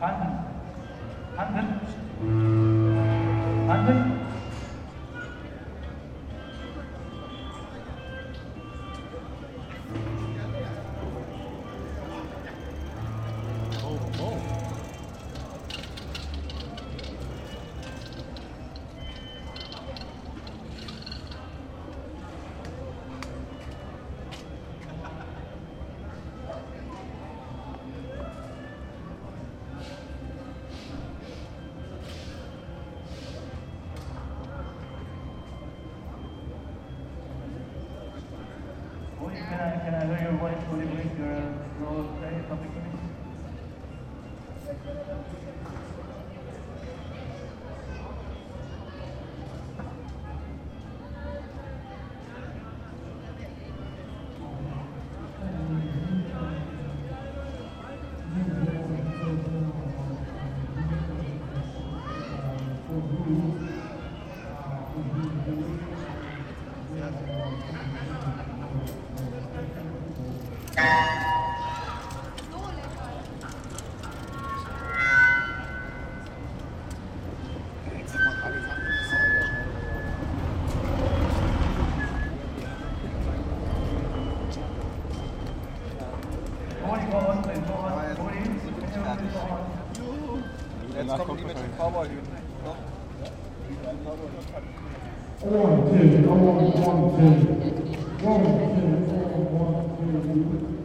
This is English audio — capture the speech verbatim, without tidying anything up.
Handen. Handen. Handen. Can I, can I hear your voice? Will you bring your role play topic to me? Jetzt kommen die mit den Cowboy-Hüten. One, two, one, one, two. One, two, one, one, two.